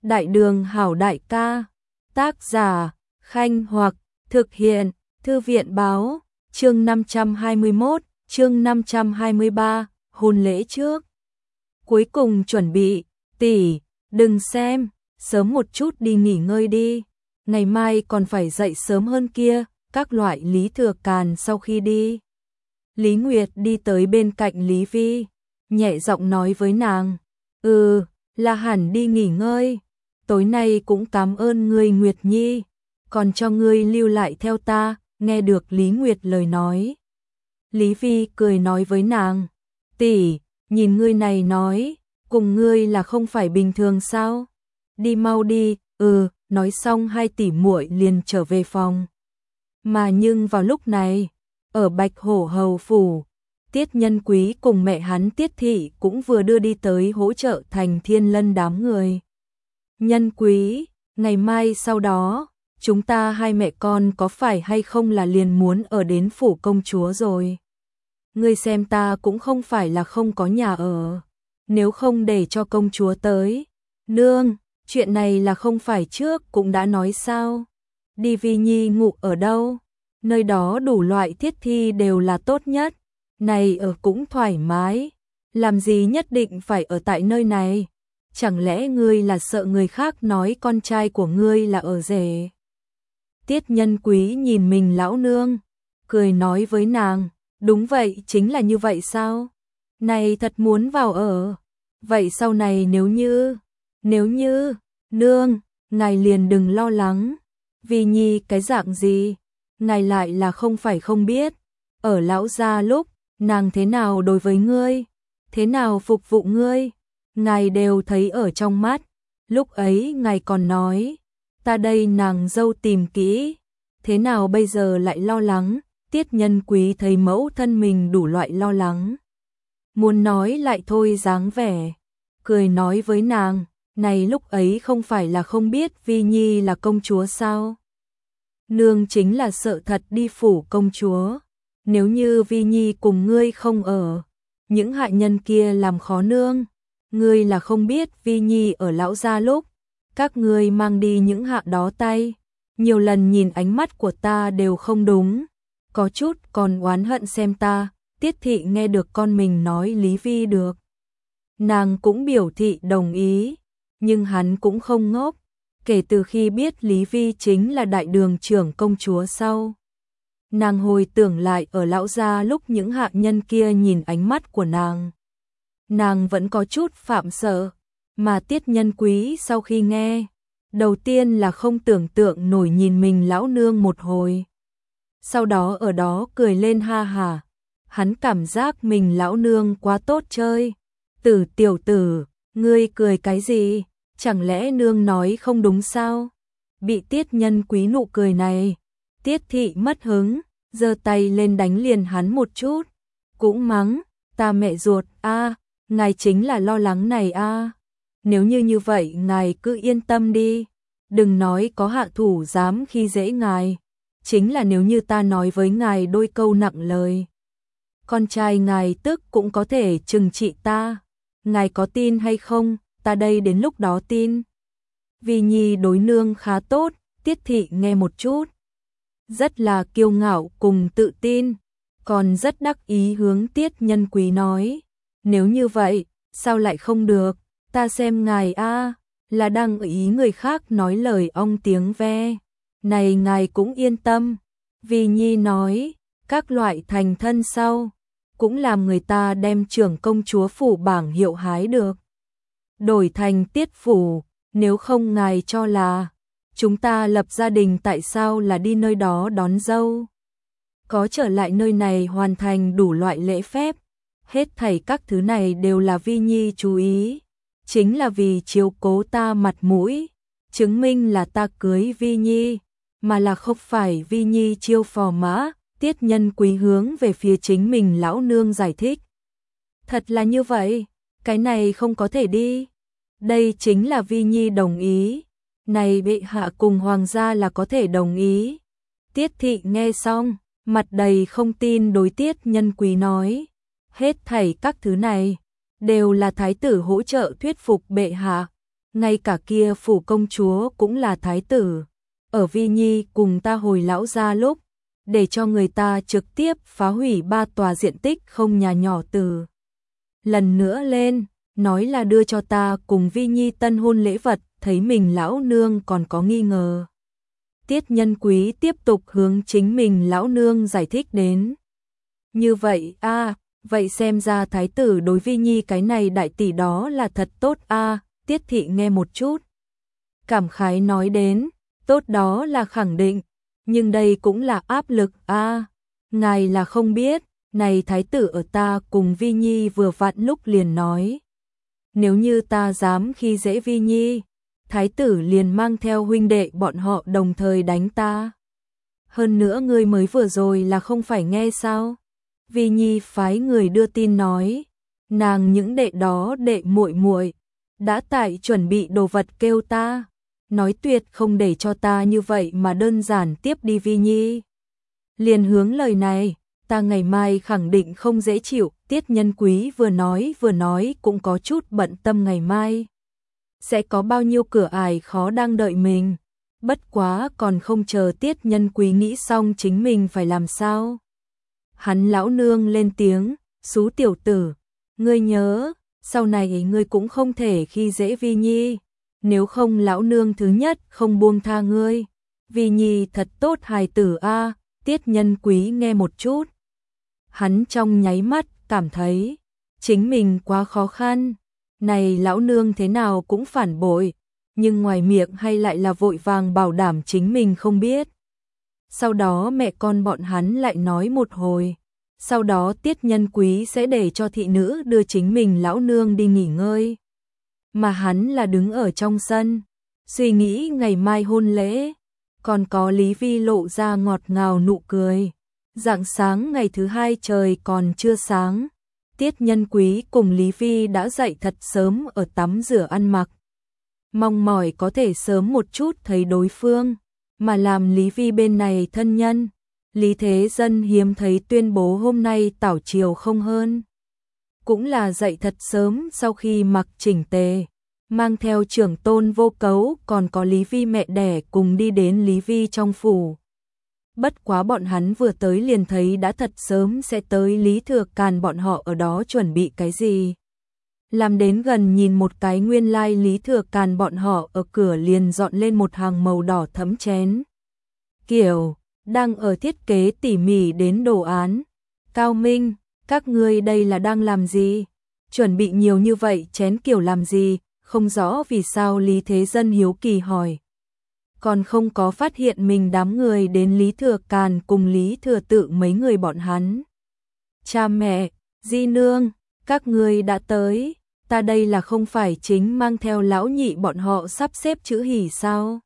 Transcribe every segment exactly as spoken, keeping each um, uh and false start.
Đại đường hảo đại ca. Tác giả Khanh Hoặc. Thực hiện Thư viện báo. Chương năm trăm hai mươi mốt, chương năm trăm hai mươi ba, hôn lễ trước. Cuối cùng chuẩn bị, tỷ, đừng xem, sớm một chút đi nghỉ ngơi đi. Ngày mai còn phải dậy sớm hơn kia, các loại Lý Thừa Càn sau khi đi. Lý Nguyệt đi tới bên cạnh Lý Vi, nhẹ giọng nói với nàng, ừ, là hẳn đi nghỉ ngơi. Tối nay cũng cảm ơn ngươi Nguyệt Nhi, còn cho ngươi lưu lại theo ta. Nghe được Lý Nguyệt lời nói, Lý Vi cười nói với nàng, tỷ, nhìn ngươi này nói, cùng ngươi là không phải bình thường sao? Đi mau đi. Ừ, nói xong hai tỷ muội liền trở về phòng. Mà nhưng vào lúc này, ở Bạch Hổ Hầu phủ, Tiết Nhân Quý cùng mẹ hắn Tiết Thị cũng vừa đưa đi tới hỗ trợ Thành Thiên Lân đám người. Nhân Quý, ngày mai sau đó, chúng ta hai mẹ con có phải hay không là liền muốn ở đến phủ công chúa rồi? Ngươi xem ta cũng không phải là không có nhà ở, nếu không để cho công chúa tới. Nương, chuyện này là không phải trước cũng đã nói sao? Đi Vi Nhi ngủ ở đâu? Nơi đó đủ loại thiết thi đều là tốt nhất, này ở cũng thoải mái, làm gì nhất định phải ở tại nơi này? Chẳng lẽ ngươi là sợ người khác nói con trai của ngươi là ở rể? Tiết Nhân Quý nhìn mình lão nương, cười nói với nàng, đúng vậy, chính là như vậy sao? Này thật muốn vào ở. Vậy sau này nếu như, nếu như, nương, ngài liền đừng lo lắng. Vi Nhi cái dạng gì, ngài lại là không phải không biết. Ở lão gia lúc, nàng thế nào đối với ngươi, thế nào phục vụ ngươi, ngài đều thấy ở trong mắt. Lúc ấy ngài còn nói, ta đây nàng dâu tìm kỹ, thế nào bây giờ lại lo lắng? Tiết Nhân Quý thấy mẫu thân mình đủ loại lo lắng, muốn nói lại thôi dáng vẻ, cười nói với nàng, này lúc ấy không phải là không biết Vi Nhi là công chúa sao? Nương chính là sợ thật đi phủ công chúa, nếu như Vi Nhi cùng ngươi không ở, những hạ nhân kia làm khó nương. Ngươi là không biết Vi Nhi ở lão gia lúc, các ngươi mang đi những hạ đó tay, nhiều lần nhìn ánh mắt của ta đều không đúng, có chút còn oán hận xem ta. Tiết Thị nghe được con mình nói Lý Vi được, nàng cũng biểu thị đồng ý, nhưng hắn cũng không ngốc, kể từ khi biết Lý Vi chính là đại đường trưởng công chúa sau. Nàng hồi tưởng lại ở lão gia lúc những hạ nhân kia nhìn ánh mắt của nàng, nàng vẫn có chút phạm sợ, mà Tiết Nhân Quý sau khi nghe, đầu tiên là không tưởng tượng nổi nhìn mình lão nương một hồi. Sau đó ở đó cười lên ha hả, hắn cảm giác mình lão nương quá tốt chơi. Tử tiểu tử, ngươi cười cái gì? Chẳng lẽ nương nói không đúng sao? Bị Tiết Nhân Quý nụ cười này, Tiết Thị mất hứng, giơ tay lên đánh liền hắn một chút, cũng mắng, ta mẹ ruột a, ngài chính là lo lắng này a. Nếu như như vậy ngài cứ yên tâm đi, đừng nói có hạ thủ dám khi dễ ngài, chính là nếu như ta nói với ngài đôi câu nặng lời, con trai ngài tức cũng có thể trừng trị ta, ngài có tin hay không? Ta đây đến lúc đó tin. Vi Nhi đối nương khá tốt. Tiết Thị nghe một chút, rất là kiêu ngạo cùng tự tin, còn rất đắc ý hướng Tiết Nhân Quý nói, nếu như vậy, sao lại không được? Ta xem ngài a, là đang ý người khác nói lời ong tiếng ve. Này ngài cũng yên tâm. Vi Nhi nói, các loại thành thân sau, cũng làm người ta đem trưởng công chúa phủ bảng hiệu hái được, đổi thành Tiết phủ, nếu không ngài cho là chúng ta lập gia đình tại sao là đi nơi đó đón dâu? Có trở lại nơi này hoàn thành đủ loại lễ phép, hết thảy các thứ này đều là Vi Nhi chú ý, chính là vì chiếu cố ta mặt mũi, chứng minh là ta cưới Vi Nhi, mà là không phải Vi Nhi chiêu phò mã. Tiết Nhân Quý hướng về phía chính mình lão nương giải thích, thật là như vậy, cái này không có thể đi, đây chính là Vi Nhi đồng ý, này bệ hạ cùng hoàng gia là có thể đồng ý. Tiết Thị nghe xong, mặt đầy không tin đối Tiết Nhân Quý nói, hết thảy các thứ này đều là thái tử hỗ trợ thuyết phục bệ hạ, ngay cả kia phủ công chúa cũng là thái tử. Ở Vi Nhi cùng ta hồi lão gia lúc, để cho người ta trực tiếp phá hủy ba tòa diện tích không nhà nhỏ từ. Lần nữa lên, nói là đưa cho ta cùng Vi Nhi tân hôn lễ vật, thấy mình lão nương còn có nghi ngờ. Tiết Nhân Quý tiếp tục hướng chính mình lão nương giải thích đến. Như vậy a à, vậy xem ra thái tử đối Vi Nhi cái này đại tỷ đó là thật tốt a à, Tiết thị nghe một chút. Cảm khái nói đến, tốt đó là khẳng định, nhưng đây cũng là áp lực a à, ngài là không biết, này thái tử ở ta cùng Vi Nhi vừa vặn lúc liền nói. Nếu như ta dám khi dễ Vi Nhi, thái tử liền mang theo huynh đệ bọn họ đồng thời đánh ta. Hơn nữa ngươi mới vừa rồi là không phải nghe sao? Vi Nhi phái người đưa tin nói, nàng những đệ đó đệ muội muội đã tại chuẩn bị đồ vật kêu ta, nói tuyệt không để cho ta như vậy mà đơn giản tiếp đi Vi Nhi. Liền hướng lời này, ta ngày mai khẳng định không dễ chịu. Tiết Nhân Quý vừa nói vừa nói cũng có chút bận tâm ngày mai sẽ có bao nhiêu cửa ải khó đang đợi mình. Bất quá còn không chờ Tiết Nhân Quý nghĩ xong chính mình phải làm sao. Hắn lão nương lên tiếng, xú tiểu tử, ngươi nhớ, sau này ngươi cũng không thể khi dễ Vi Nhi, nếu không lão nương thứ nhất không buông tha ngươi. Vi Nhi thật tốt hài tử a. Tiết Nhân Quý nghe một chút, hắn trong nháy mắt cảm thấy chính mình quá khó khăn, này lão nương thế nào cũng phản bội, nhưng ngoài miệng hay lại là vội vàng bảo đảm chính mình không biết. Sau đó mẹ con bọn hắn lại nói một hồi, sau đó Tiết Nhân Quý sẽ để cho thị nữ đưa chính mình lão nương đi nghỉ ngơi. Mà hắn là đứng ở trong sân, suy nghĩ ngày mai hôn lễ, còn có Lý Vi lộ ra ngọt ngào nụ cười. Rạng sáng ngày thứ hai trời còn chưa sáng, Tiết Nhân Quý cùng Lý Vi đã dậy thật sớm ở tắm rửa ăn mặc. Mong mỏi có thể sớm một chút thấy đối phương, mà làm Lý Vi bên này thân nhân. Lý Thế Dân hiếm thấy tuyên bố hôm nay tảo chiều không hơn. Cũng là dậy thật sớm sau khi mặc chỉnh tề, mang theo trưởng tôn Vô Cấu còn có Lý Vi mẹ đẻ cùng đi đến Lý Vi trong phủ. Bất quá bọn hắn vừa tới liền thấy đã thật sớm sẽ tới Lý Thừa Càn bọn họ ở đó chuẩn bị cái gì. Làm đến gần nhìn một cái nguyên lai Lý Thừa Càn bọn họ ở cửa liền dọn lên một hàng màu đỏ thẫm chén. Kiểu, đang ở thiết kế tỉ mỉ đến đồ án. Cao Minh, các ngươi đây là đang làm gì? Chuẩn bị nhiều như vậy chén kiểu làm gì? Không rõ vì sao Lý Thế Dân hiếu kỳ hỏi. Còn không có phát hiện mình đám người đến Lý Thừa Càn cùng Lý Thừa Tự mấy người bọn hắn. Cha mẹ, di nương, các ngươi đã tới, ta đây là không phải chính mang theo lão nhị bọn họ sắp xếp chữ hỉ sao?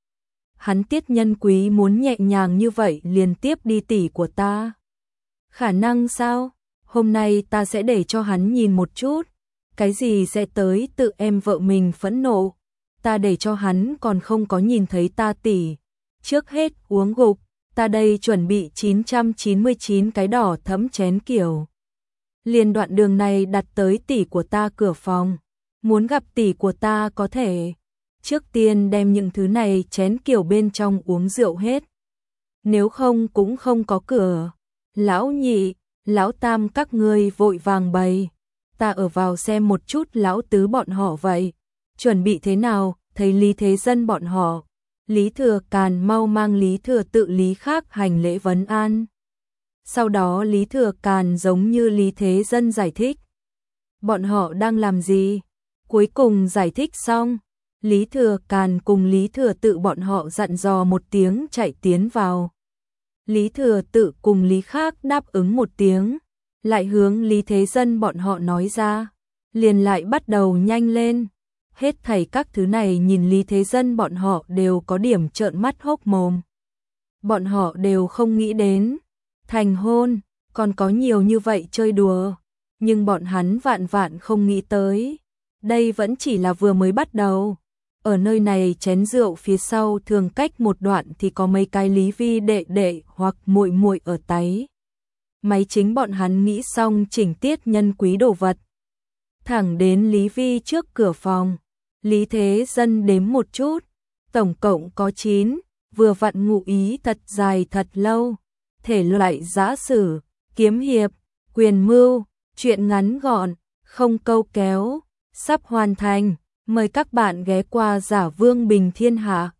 Hắn Tiết Nhân Quý muốn nhẹ nhàng như vậy liền tiếp đi tỷ của ta. Khả năng sao? Hôm nay ta sẽ để cho hắn nhìn một chút, cái gì sẽ tới tự em vợ mình phẫn nộ. Ta để cho hắn còn không có nhìn thấy ta tỷ. Trước hết uống gục, ta đây chuẩn bị chín trăm chín mươi chín cái đỏ thẫm chén kiểu. Liền đoạn đường này đặt tới tỷ của ta cửa phòng. Muốn gặp tỷ của ta có thể. Trước tiên đem những thứ này chén kiểu bên trong uống rượu hết. Nếu không cũng không có cửa. Lão nhị, lão tam các ngươi vội vàng bày. Ta ở vào xem một chút lão tứ bọn họ vậy. Chuẩn bị thế nào, thấy Lý Thế Dân bọn họ. Lý Thừa Càn mau mang Lý Thừa Tự Lý khác hành lễ vấn an. Sau đó Lý Thừa Càn giống như Lý Thế Dân giải thích. Bọn họ đang làm gì? Cuối cùng giải thích xong, Lý Thừa Càn cùng Lý Thừa Tự bọn họ dặn dò một tiếng chạy tiến vào. Lý Thừa Tự cùng Lý khác đáp ứng một tiếng, lại hướng Lý Thế Dân bọn họ nói ra, liền lại bắt đầu nhanh lên. Hết thảy các thứ này nhìn Lý Thế Dân bọn họ đều có điểm trợn mắt hốc mồm. Bọn họ đều không nghĩ đến, thành hôn, còn có nhiều như vậy chơi đùa, nhưng bọn hắn vạn vạn không nghĩ tới. Đây vẫn chỉ là vừa mới bắt đầu. Ở nơi này chén rượu phía sau thường cách một đoạn thì có mấy cái Lý Vi đệ đệ hoặc muội muội ở táy. Máy chính bọn hắn nghĩ xong chỉnh Tiết Nhân Quý đồ vật. Thẳng đến Lý Vi trước cửa phòng. Lý Thế Dân đếm một chút, tổng cộng có chín, vừa vặn ngụ ý thật dài thật lâu, thể loại giã sử, kiếm hiệp, quyền mưu, truyện ngắn gọn, không câu kéo, sắp hoàn thành, mời các bạn ghé qua Giả Vương Bình Thiên Hạ.